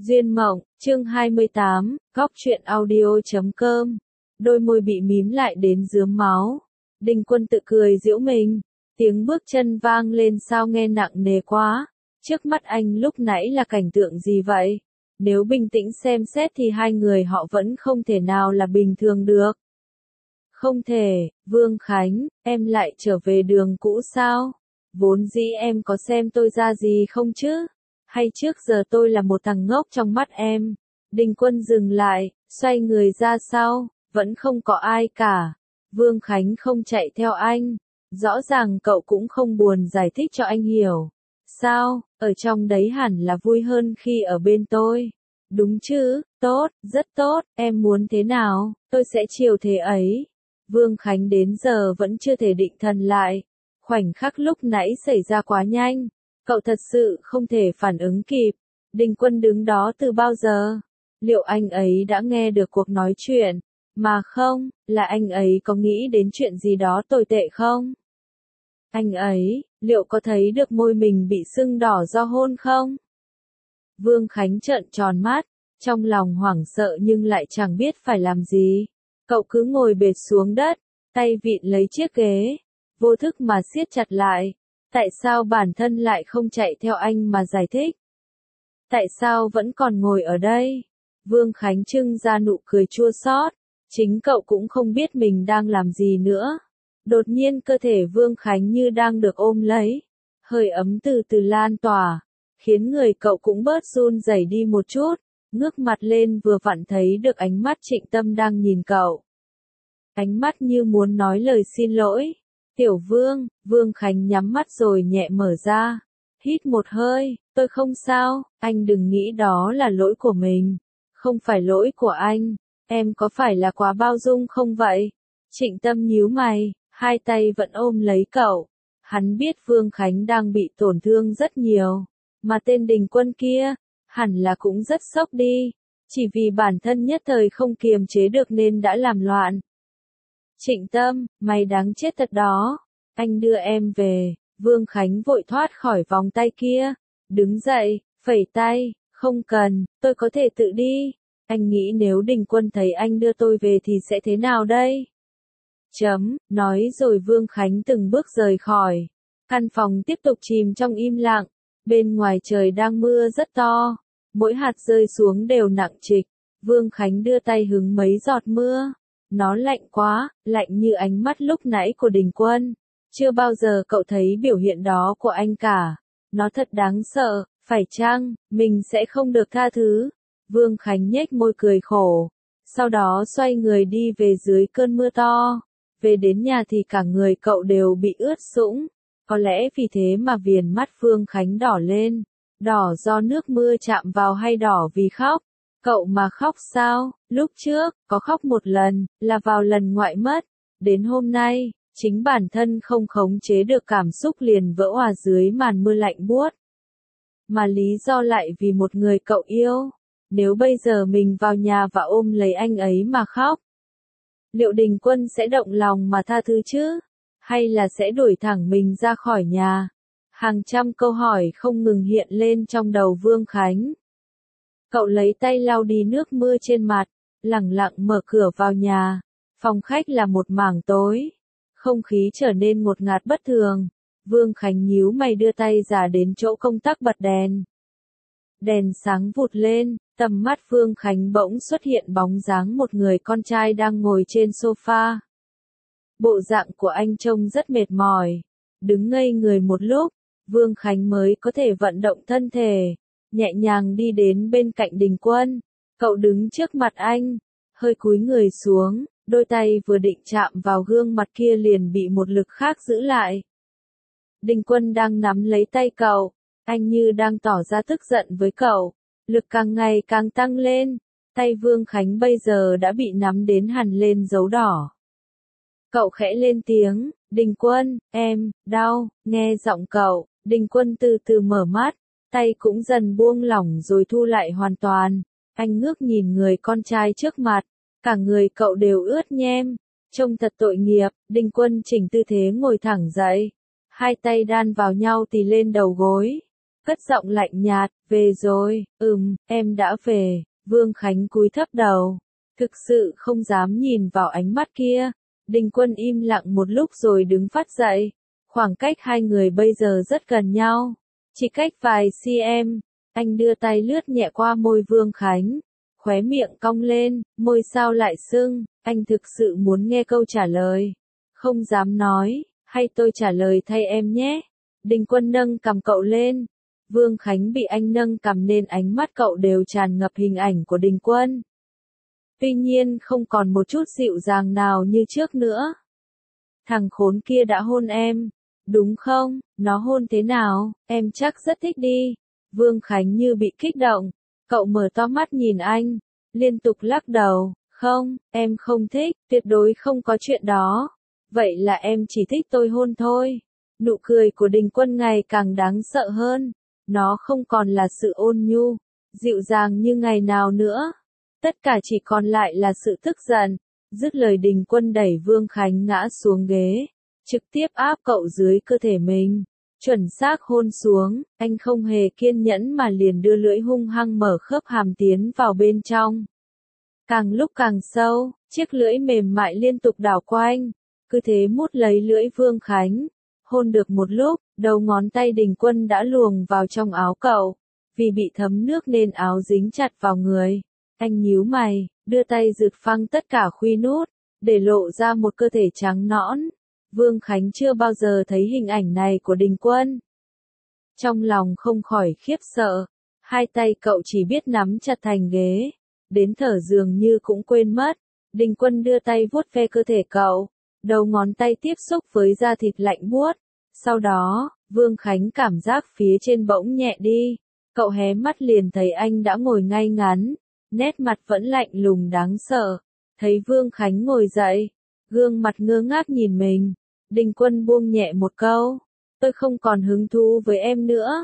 Duyên Mộng, chương 28, Góc truyện audio.com. Đôi môi bị mím lại đến rướm máu. Đinh Quân tự cười giễu mình. Tiếng bước chân vang lên sao nghe nặng nề quá. Trước mắt anh lúc nãy là cảnh tượng gì vậy? Nếu bình tĩnh xem xét thì hai người họ vẫn không thể nào là bình thường được. Không thể, Vương Khánh, em lại trở về đường cũ sao? Vốn dĩ em có xem tôi ra gì không chứ? Hay trước giờ tôi là một thằng ngốc trong mắt em? Đinh Quân dừng lại, xoay người ra sau, vẫn không có ai cả. Vương Khánh không chạy theo anh. Rõ ràng cậu cũng không buồn giải thích cho anh hiểu. Sao, ở trong đấy hẳn là vui hơn khi ở bên tôi. Đúng chứ, tốt, rất tốt, em muốn thế nào, tôi sẽ chiều thế ấy. Vương Khánh đến giờ vẫn chưa thể định thần lại. Khoảnh khắc lúc nãy xảy ra quá nhanh. Cậu thật sự không thể phản ứng kịp. Đinh Quân đứng đó từ bao giờ? Liệu anh ấy đã nghe được cuộc nói chuyện? Mà không, là anh ấy có nghĩ đến chuyện gì đó tồi tệ không? Anh ấy, liệu có thấy được môi mình bị sưng đỏ do hôn không? Vương Khánh trợn tròn mắt, trong lòng hoảng sợ nhưng lại chẳng biết phải làm gì. Cậu cứ ngồi bệt xuống đất, tay vịn lấy chiếc ghế, vô thức mà siết chặt lại. Tại sao bản thân lại không chạy theo anh mà giải thích? Tại sao vẫn còn ngồi ở đây? Vương Khánh trưng ra nụ cười chua xót. Chính cậu cũng không biết mình đang làm gì nữa. Đột nhiên cơ thể Vương Khánh như đang được ôm lấy. Hơi ấm từ từ lan tỏa, khiến người cậu cũng bớt run rẩy đi một chút. Ngước mặt lên vừa vặn thấy được ánh mắt Trịnh Tâm đang nhìn cậu. Ánh mắt như muốn nói lời xin lỗi. Tiểu Vương, Vương Khánh nhắm mắt rồi nhẹ mở ra. Hít một hơi, tôi không sao, anh đừng nghĩ đó là lỗi của mình. Không phải lỗi của anh, em có phải là quá bao dung không vậy? Trịnh Tâm nhíu mày, hai tay vẫn ôm lấy cậu. Hắn biết Vương Khánh đang bị tổn thương rất nhiều. Mà tên Đình Quân kia, hẳn là cũng rất sốc đi. Chỉ vì bản thân nhất thời không kiềm chế được nên đã làm loạn. Trịnh Tâm, mày đáng chết thật đó. Anh đưa em về. Vương Khánh vội thoát khỏi vòng tay kia. Đứng dậy, phẩy tay. Không cần, tôi có thể tự đi. Anh nghĩ nếu Đình Quân thấy anh đưa tôi về thì sẽ thế nào đây? Nói rồi Vương Khánh từng bước rời khỏi. Căn phòng tiếp tục chìm trong im lặng. Bên ngoài trời đang mưa rất to. Mỗi hạt rơi xuống đều nặng trịch. Vương Khánh đưa tay hứng mấy giọt mưa. Nó lạnh quá, lạnh như ánh mắt lúc nãy của Đình Quân. Chưa bao giờ cậu thấy biểu hiện đó của anh cả. Nó thật đáng sợ, phải chăng, mình sẽ không được tha thứ. Vương Khánh nhếch môi cười khổ. Sau đó xoay người đi về dưới cơn mưa to. Về đến nhà thì cả người cậu đều bị ướt sũng. Có lẽ vì thế mà viền mắt Vương Khánh đỏ lên. Đỏ do nước mưa chạm vào hay đỏ vì khóc? Cậu mà khóc sao? Lúc trước, có khóc một lần, là vào lần ngoại mất. Đến hôm nay, chính bản thân không khống chế được cảm xúc liền vỡ òa dưới màn mưa lạnh buốt. Mà lý do lại vì một người cậu yêu. Nếu bây giờ mình vào nhà và ôm lấy anh ấy mà khóc, liệu Đình Quân sẽ động lòng mà tha thứ chứ? Hay là sẽ đuổi thẳng mình ra khỏi nhà? Hàng trăm câu hỏi không ngừng hiện lên trong đầu Vương Khánh. Cậu lấy tay lau đi nước mưa trên mặt, lẳng lặng mở cửa vào nhà. Phòng khách là một mảng tối. Không khí trở nên ngột ngạt bất thường. Vương Khánh nhíu mày đưa tay ra đến chỗ công tắc bật đèn. Đèn sáng vụt lên, tầm mắt Vương Khánh bỗng xuất hiện bóng dáng một người con trai đang ngồi trên sofa. Bộ dạng của anh trông rất mệt mỏi. Đứng ngây người một lúc, Vương Khánh mới có thể vận động thân thể. Nhẹ nhàng đi đến bên cạnh Đình Quân. Cậu đứng trước mặt anh, hơi cúi người xuống, đôi tay vừa định chạm vào gương mặt kia liền bị một lực khác giữ lại. Đình Quân đang nắm lấy tay cậu, anh như đang tỏ ra tức giận với cậu. Lực càng ngày càng tăng lên, tay Vương Khánh bây giờ đã bị nắm đến hằn lên dấu đỏ. Cậu khẽ lên tiếng, Đình Quân, em, đau, nghe giọng cậu, Đình Quân từ từ mở mắt. Tay cũng dần buông lỏng rồi thu lại hoàn toàn. Anh ngước nhìn người con trai trước mặt. Cả người cậu đều ướt nhem. Trông thật tội nghiệp. Đình Quân chỉnh tư thế ngồi thẳng dậy. Hai tay đan vào nhau tì lên đầu gối. cất giọng lạnh nhạt, về rồi, em đã về. Vương Khánh cúi thấp đầu, thực sự không dám nhìn vào ánh mắt kia. Đình Quân im lặng một lúc rồi đứng phát dậy. Khoảng cách hai người bây giờ rất gần nhau, chỉ cách vài cm. Anh đưa tay lướt nhẹ qua môi Vương Khánh, khóe miệng cong lên, môi sao lại sưng, anh thực sự muốn nghe câu trả lời. Không dám nói, hay tôi trả lời thay em nhé. Đình Quân nâng cằm cậu lên. Vương Khánh bị anh nâng cằm nên ánh mắt cậu đều tràn ngập hình ảnh của Đình Quân. Tuy nhiên không còn một chút dịu dàng nào như trước nữa. Thằng khốn kia đã hôn em, đúng không? Nó hôn thế nào? Em chắc rất thích đi. Vương Khánh như bị kích động. Cậu mở to mắt nhìn anh, liên tục lắc đầu. Không, em không thích, tuyệt đối không có chuyện đó. Vậy là em chỉ thích tôi hôn thôi. Nụ cười của Đình Quân ngày càng đáng sợ hơn. Nó không còn là sự ôn nhu, dịu dàng như ngày nào nữa. Tất cả chỉ còn lại là sự tức giận. Dứt lời Đình Quân đẩy Vương Khánh ngã xuống ghế, trực tiếp áp cậu dưới cơ thể mình, chuẩn xác hôn xuống. Anh không hề kiên nhẫn mà liền đưa lưỡi hung hăng mở khớp hàm tiến vào bên trong. Càng lúc càng sâu, chiếc lưỡi mềm mại liên tục đảo quanh, cứ thế mút lấy lưỡi Vương Khánh. Hôn được một lúc, đầu ngón tay Đình Quân đã luồn vào trong áo cậu. Vì bị thấm nước nên áo dính chặt vào người. Anh nhíu mày, đưa tay giật phăng tất cả khuy nút, để lộ ra một cơ thể trắng nõn. Vương Khánh chưa bao giờ thấy hình ảnh này của Đình Quân. Trong lòng không khỏi khiếp sợ, hai tay cậu chỉ biết nắm chặt thành ghế, đến thở dường như cũng quên mất. Đình Quân đưa tay vuốt ve cơ thể cậu, đầu ngón tay tiếp xúc với da thịt lạnh buốt. Sau đó, Vương Khánh cảm giác phía trên bỗng nhẹ đi. Cậu hé mắt liền thấy anh đã ngồi ngay ngắn, nét mặt vẫn lạnh lùng đáng sợ. Thấy Vương Khánh ngồi dậy, gương mặt ngơ ngác nhìn mình, Đình Quân buông nhẹ một câu, tôi không còn hứng thú với em nữa.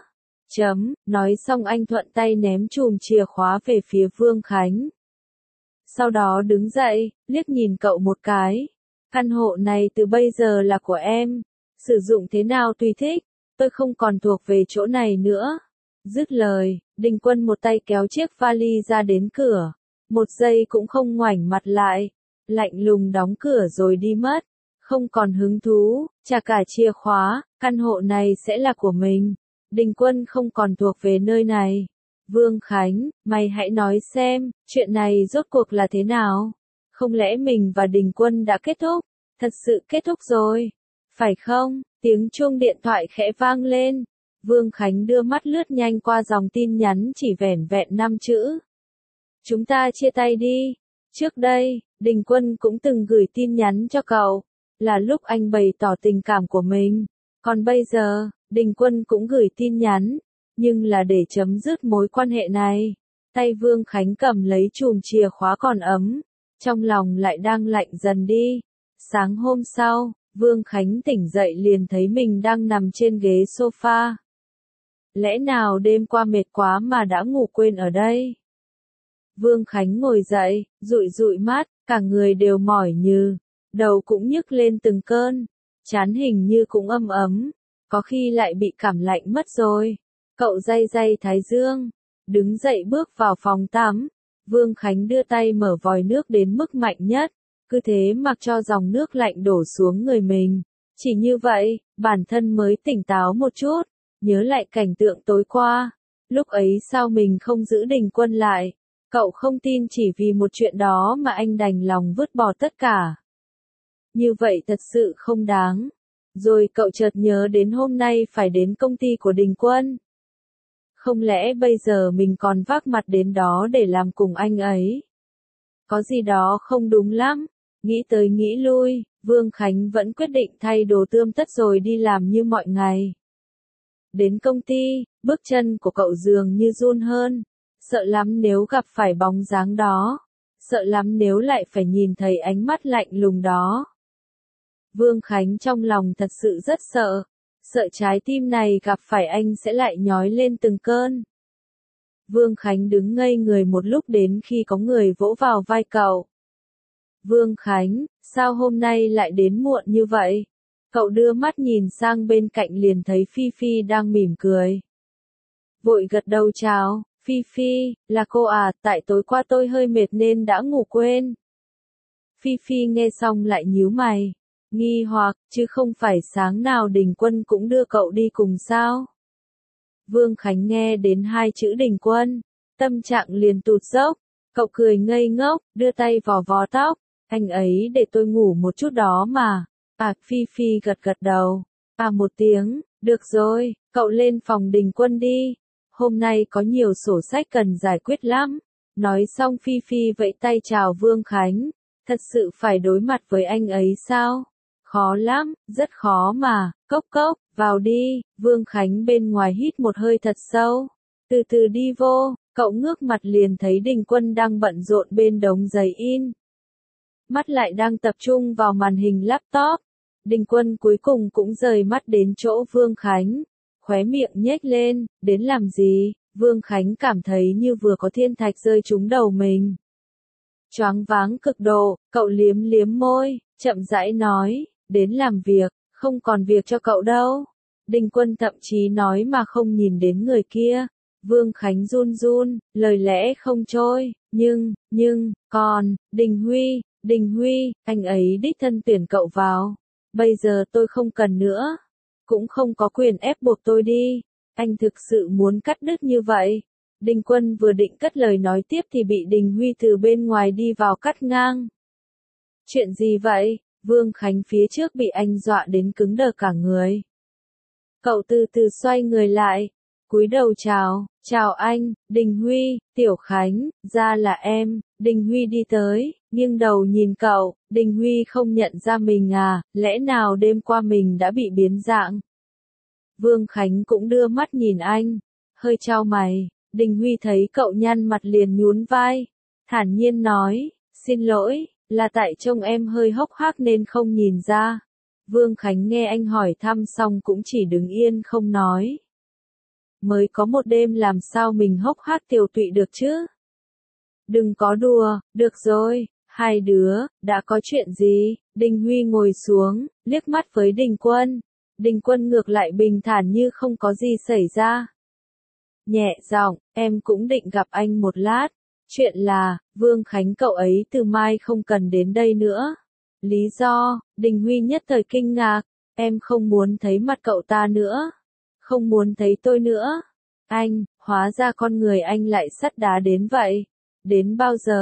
Nói xong anh thuận tay ném chùm chìa khóa về phía Vương Khánh. Sau đó đứng dậy, liếc nhìn cậu một cái. Căn hộ này từ bây giờ là của em, sử dụng thế nào tùy thích, tôi không còn thuộc về chỗ này nữa. Dứt lời, Đình Quân một tay kéo chiếc vali ra đến cửa, một giây cũng không ngoảnh mặt lại, lạnh lùng đóng cửa rồi đi mất. Không còn hứng thú, trả cả chìa khóa, căn hộ này sẽ là của mình. Đình Quân không còn thuộc về nơi này. Vương Khánh, mày hãy nói xem, chuyện này rốt cuộc là thế nào? Không lẽ mình và Đình Quân đã kết thúc? Thật sự kết thúc rồi, phải không? Tiếng chuông điện thoại khẽ vang lên. Vương Khánh đưa mắt lướt nhanh qua dòng tin nhắn chỉ vẻn vẹn 5 chữ. Chúng ta chia tay đi. Trước đây, Đình Quân cũng từng gửi tin nhắn cho cậu, là lúc anh bày tỏ tình cảm của mình. Còn bây giờ, Đình Quân cũng gửi tin nhắn, nhưng là để chấm dứt mối quan hệ này. Tay Vương Khánh cầm lấy chùm chìa khóa còn ấm, trong lòng lại đang lạnh dần đi. Sáng hôm sau, Vương Khánh tỉnh dậy liền thấy mình đang nằm trên ghế sofa. Lẽ nào đêm qua mệt quá mà đã ngủ quên ở đây? Vương Khánh ngồi dậy, dụi dụi mắt, cả người đều mỏi nhừ, đầu cũng nhức lên từng cơn, trán hình như cũng âm ấm, có khi lại bị cảm lạnh mất rồi. Cậu day day thái dương, đứng dậy bước vào phòng tắm. Vương Khánh đưa tay mở vòi nước đến mức mạnh nhất, cứ thế mặc cho dòng nước lạnh đổ xuống người mình. Chỉ như vậy, bản thân mới tỉnh táo một chút, nhớ lại cảnh tượng tối qua. Lúc ấy sao mình không giữ Đình Quân lại? Cậu không tin chỉ vì một chuyện đó mà anh đành lòng vứt bỏ tất cả. Như vậy thật sự không đáng. Rồi cậu chợt nhớ đến hôm nay phải đến công ty của Đình Quân. Không lẽ bây giờ mình còn vác mặt đến đó để làm cùng anh ấy? Có gì đó không đúng lắm. Nghĩ tới nghĩ lui, Vương Khánh vẫn quyết định thay đồ tươm tất rồi đi làm như mọi ngày. Đến công ty, bước chân của cậu dường như run hơn. Sợ lắm nếu gặp phải bóng dáng đó. Sợ lắm nếu lại phải nhìn thấy ánh mắt lạnh lùng đó. Vương Khánh trong lòng thật sự rất sợ. Sợ trái tim này gặp phải anh sẽ lại nhói lên từng cơn. Vương Khánh đứng ngây người một lúc đến khi có người vỗ vào vai cậu. Vương Khánh, sao hôm nay lại đến muộn như vậy? Cậu đưa mắt nhìn sang bên cạnh liền thấy Phi Phi đang mỉm cười. vội gật đầu chào, Phi Phi, là cô à, tại tối qua tôi hơi mệt nên đã ngủ quên. Phi Phi nghe xong lại nhíu mày, nghi hoặc, chứ không phải sáng nào Đình Quân cũng đưa cậu đi cùng sao? Vương Khánh nghe đến hai chữ Đình Quân, tâm trạng liền tụt dốc, cậu cười ngây ngốc, đưa tay vò vò tóc, anh ấy để tôi ngủ một chút đó mà. À, Phi Phi gật gật đầu, à một tiếng, được rồi, cậu lên phòng Đình Quân đi, hôm nay có nhiều sổ sách cần giải quyết lắm. Nói xong Phi Phi vẫy tay chào Vương Khánh, thật sự phải đối mặt với anh ấy sao? Khó lắm, rất khó mà, cốc cốc, vào đi, Vương Khánh bên ngoài hít một hơi thật sâu, từ từ đi vô, cậu ngước mặt liền thấy Đình Quân đang bận rộn bên đống giấy in. Mắt lại đang tập trung vào màn hình laptop, Đình Quân cuối cùng cũng rời mắt đến chỗ Vương Khánh, khóe miệng nhếch lên, đến làm gì? Vương Khánh cảm thấy như vừa có thiên thạch rơi trúng đầu mình. Choáng váng cực độ, cậu liếm liếm môi, chậm rãi nói, đến làm việc, không còn việc cho cậu đâu. Đình Quân thậm chí nói mà không nhìn đến người kia. Vương Khánh run run, lời lẽ không trôi, còn, Đình Huy, anh ấy đích thân tuyển cậu vào. Bây giờ tôi không cần nữa. Cũng không có quyền ép buộc tôi đi. Anh thực sự muốn cắt đứt như vậy. Đình Quân vừa định cất lời nói tiếp thì bị Đình Huy từ bên ngoài đi vào cắt ngang. Chuyện gì vậy? Vương Khánh phía trước bị anh dọa đến cứng đờ cả người. Cậu từ từ xoay người lại, cúi đầu chào anh, Đình Huy, Tiểu Khánh, ra là em. Đình Huy đi tới, nghiêng đầu nhìn cậu, Đình Huy không nhận ra mình à, lẽ nào đêm qua mình đã bị biến dạng? Vương Khánh cũng đưa mắt nhìn anh, hơi chau mày, Đình Huy thấy cậu nhăn mặt liền nhún vai, thản nhiên nói, xin lỗi, là tại trông em hơi hốc hác nên không nhìn ra. Vương Khánh nghe anh hỏi thăm xong cũng chỉ đứng yên không nói. Mới có một đêm làm sao mình hốc hác tiều tụy được chứ? Đừng có đùa, được rồi, hai đứa, đã có chuyện gì? Đình Huy ngồi xuống, liếc mắt với Đình Quân. Đình Quân ngược lại bình thản như không có gì xảy ra. Nhẹ giọng, em cũng định gặp anh một lát. Chuyện là, Vương Khánh cậu ấy từ mai không cần đến đây nữa. Lý do, Đình Huy nhất thời kinh ngạc, em không muốn thấy mặt cậu ta nữa. Không muốn thấy tôi nữa. Anh, hóa ra con người anh lại sắt đá đến vậy. Đến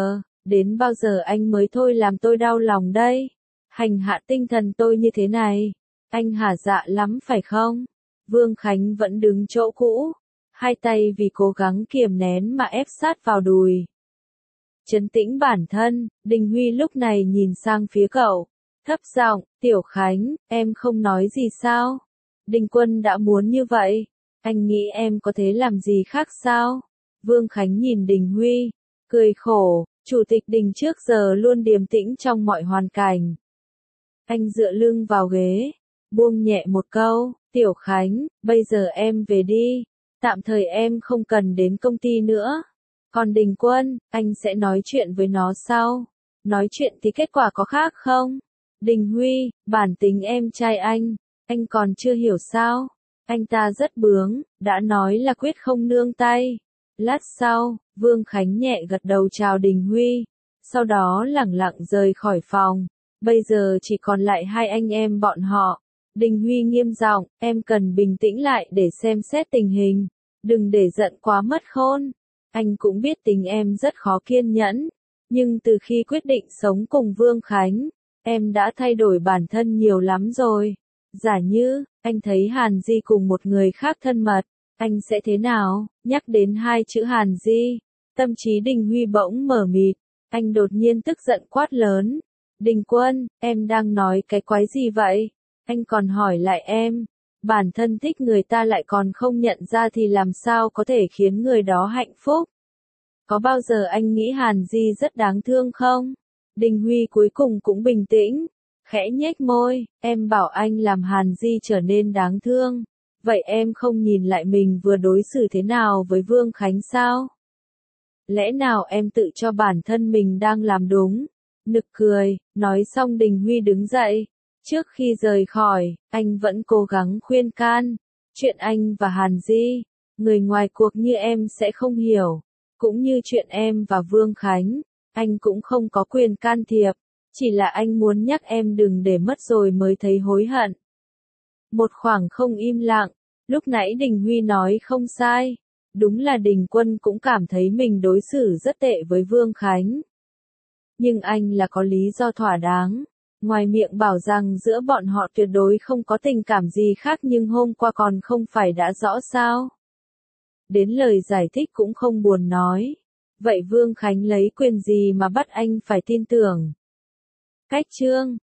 bao giờ anh mới thôi làm tôi đau lòng đây. Hành hạ tinh thần tôi như thế này. Anh hả dạ lắm phải không? Vương Khánh vẫn đứng chỗ cũ. Hai tay vì cố gắng kiềm nén mà ép sát vào đùi. Trấn tĩnh bản thân, Đình Huy lúc này nhìn sang phía cậu. Thấp giọng, Tiểu Khánh, em không nói gì sao? Đình Quân đã muốn như vậy. Anh nghĩ em có thể làm gì khác sao? Vương Khánh nhìn Đình Huy, cười khổ, Chủ tịch Đình trước giờ luôn điềm tĩnh trong mọi hoàn cảnh. Anh dựa lưng vào ghế, buông nhẹ một câu, Tiểu Khánh, bây giờ em về đi. Tạm thời em không cần đến công ty nữa. Còn Đình Quân, anh sẽ nói chuyện với nó sau. Nói chuyện thì kết quả có khác không? Đình Huy, bản tính em trai anh còn chưa hiểu sao? Anh ta rất bướng, đã nói là quyết không nương tay. Lát sau, Vương Khánh nhẹ gật đầu chào Đình Huy, sau đó lẳng lặng rời khỏi phòng. Bây giờ chỉ còn lại hai anh em bọn họ. Đình Huy nghiêm giọng, em cần bình tĩnh lại để xem xét tình hình. Đừng để giận quá mất khôn. Anh cũng biết tính em rất khó kiên nhẫn. Nhưng từ khi quyết định sống cùng Vương Khánh, em đã thay đổi bản thân nhiều lắm rồi. Giả như, anh thấy Hàn Di cùng một người khác thân mật, anh sẽ thế nào? Nhắc đến hai chữ Hàn Di, tâm trí Đình Huy bỗng mở mịt. Anh đột nhiên tức giận quát lớn. Đình Quân, em đang nói cái quái gì vậy? Anh còn hỏi lại em. Bản thân thích người ta lại còn không nhận ra thì làm sao có thể khiến người đó hạnh phúc? Có bao giờ anh nghĩ Hàn Di rất đáng thương không? Đình Huy cuối cùng cũng bình tĩnh, khẽ nhếch môi, em bảo anh làm Hàn Di trở nên đáng thương. Vậy em không nhìn lại mình vừa đối xử thế nào với Vương Khánh sao? Lẽ nào em tự cho bản thân mình đang làm đúng? Nực cười, nói xong Đình Huy đứng dậy. Trước khi rời khỏi, anh vẫn cố gắng khuyên can. Chuyện anh và Hàn Di, Người ngoài cuộc như em sẽ không hiểu. Cũng như chuyện em và Vương Khánh, anh cũng không có quyền can thiệp. Chỉ là anh muốn nhắc em đừng để mất rồi mới thấy hối hận. Một khoảng không im lặng, lúc nãy Đình Huy nói không sai. Đúng là Đình Quân cũng cảm thấy mình đối xử rất tệ với Vương Khánh. Nhưng anh là có lý do thỏa đáng. Ngoài miệng bảo rằng giữa bọn họ tuyệt đối không có tình cảm gì khác nhưng hôm qua còn không phải đã rõ sao. Đến lời giải thích cũng không buồn nói. Vậy Vương Khánh lấy quyền gì mà bắt anh phải tin tưởng? Cách chương